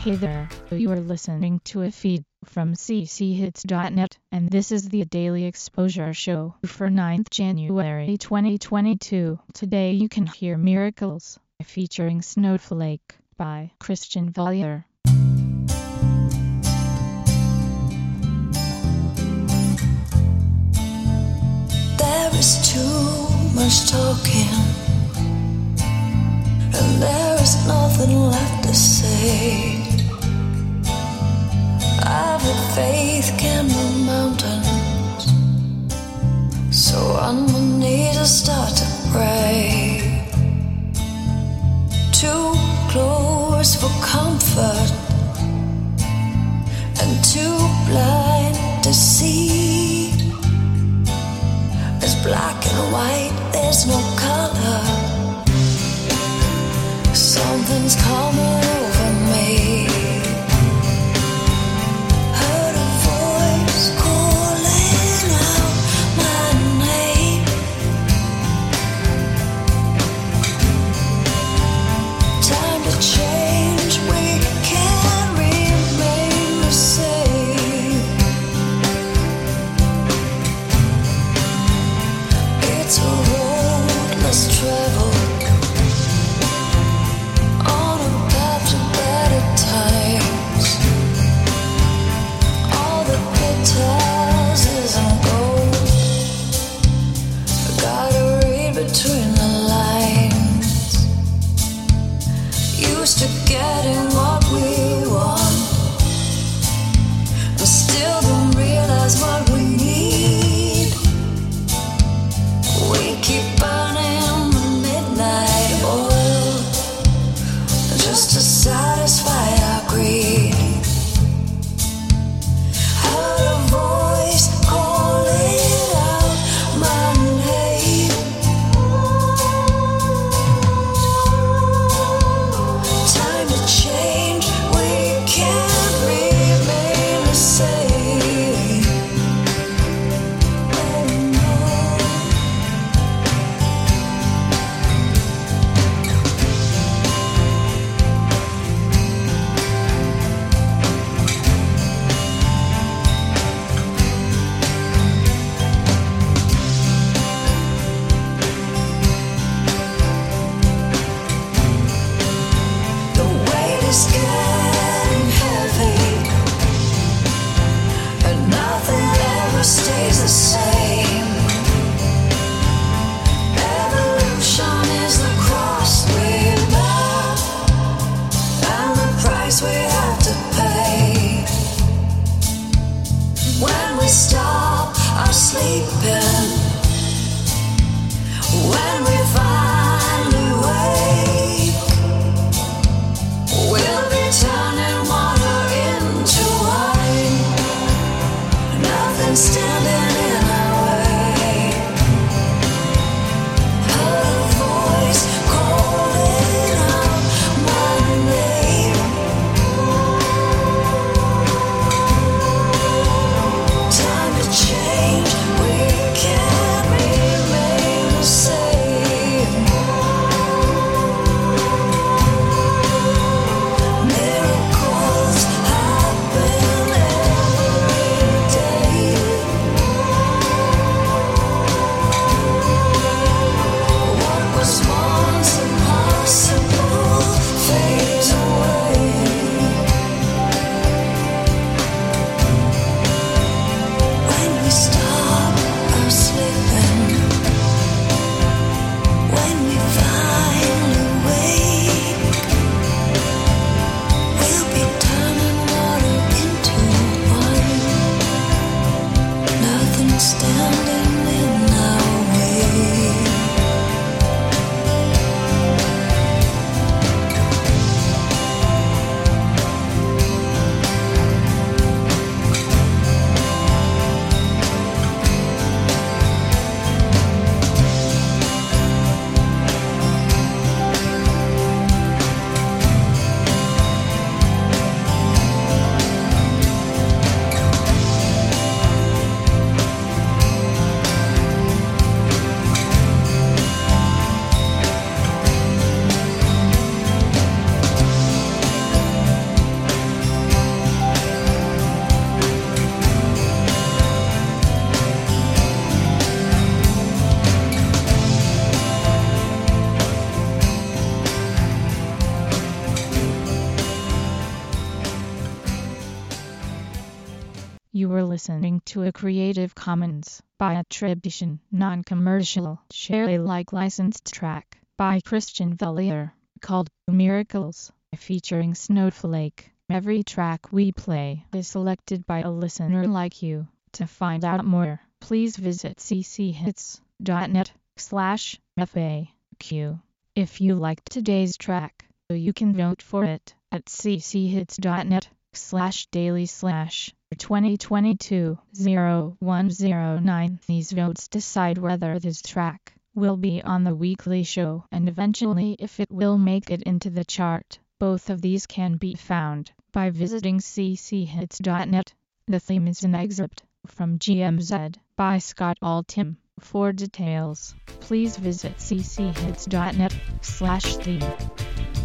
Hey there, you are listening to a feed from cchits.net, and this is the Daily Exposure Show for 9th January 2022. Today you can hear Miracles, featuring Snowflake, by Christian Vollier. There is too much talking, and there is nothing left to say. I've had faith can move mountains, so on my knees I start to pray. Too close for comfort, and too blind to see. It's black and white, there's no color. Something's coming over me. Heard a voice calling out my name. Time to change, we can't remain the same. It's a road less traveled, on a path to better times. All the bitters isn't gold. I gotta read between the lines. Used to getting what we want, but still don't realize what we need. We keep burning the listening to a Creative Commons by attribution, non-commercial, share Alike licensed track by Christian Vellier called Miracles, featuring Snowflake. Every track we play is selected by a listener like you. To find out more, please visit cchits.net/FAQ. If you liked today's track, you can vote for it at cchits.net/daily/2022-0109. These votes decide whether this track will be on the weekly show and eventually if it will make it into the chart. Both of these can be found by visiting cchits.net. The theme is an excerpt from GMZ by Scott Altham. For details, please visit cchits.net/theme.